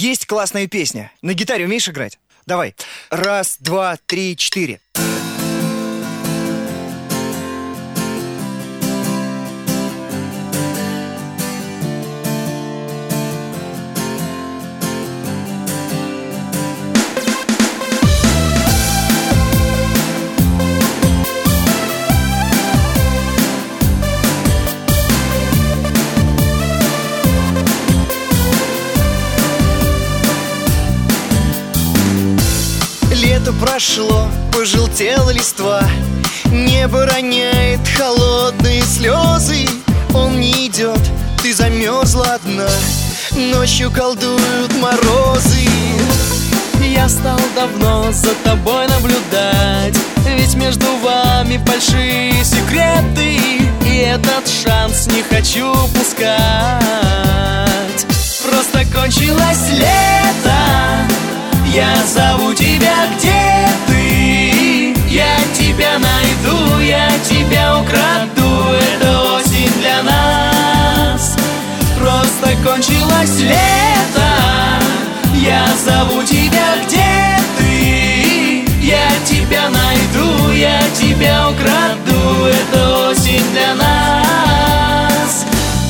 Есть классная песня. На гитаре умеешь играть? Давай. 1, 2, 3, 4. Лето прошло, пожелтела листва, небо роняет холодные слезы. Он не идет, ты замерзла одна, ночью колдуют морозы. Я стал давно за тобой наблюдать, ведь между вами большие секреты, и этот шанс не хочу упускать. Просто кончилось лето, я зову тебя, где ты? Я тебя найду, я тебя украду. Это осень для нас. Просто кончилось лето, я зову тебя, где ты? Я тебя найду, я тебя украду. Это осень для нас.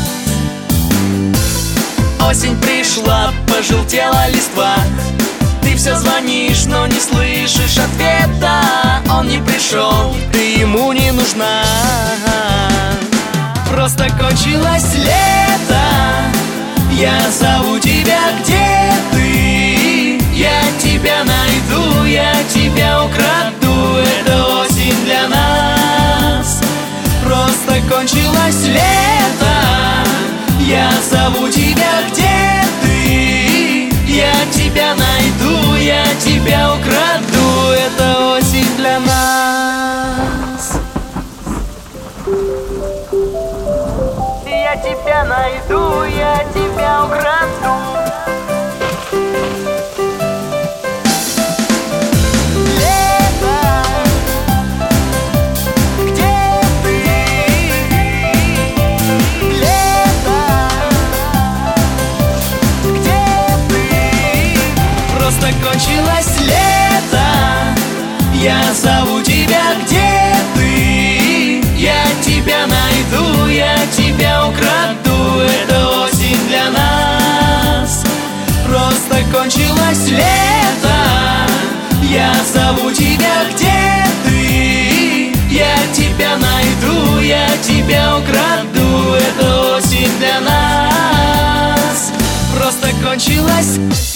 Осень пришла, пожелтела листва. Ты все звонишь, но не слышишь ответа. Он не пришел, ты ему не нужна. Просто кончилось лето, я зову тебя, где ты? Я тебя найду, я тебя украду. Это осень для нас. Просто кончилось лето, я зову тебя, где ты? Я тебя найду, я тебя украду. Это осень для нас. Я тебя найду, я тебя украду. Лето, где ты? Лето, где ты? Просто кончилось лето, я зову тебя, где ты? Я тебя найду, я тебя украду. Это осень для нас. Просто кончилось лето, я зову тебя, где ты? Я тебя найду, я тебя украду. Это осень для нас. Просто кончилось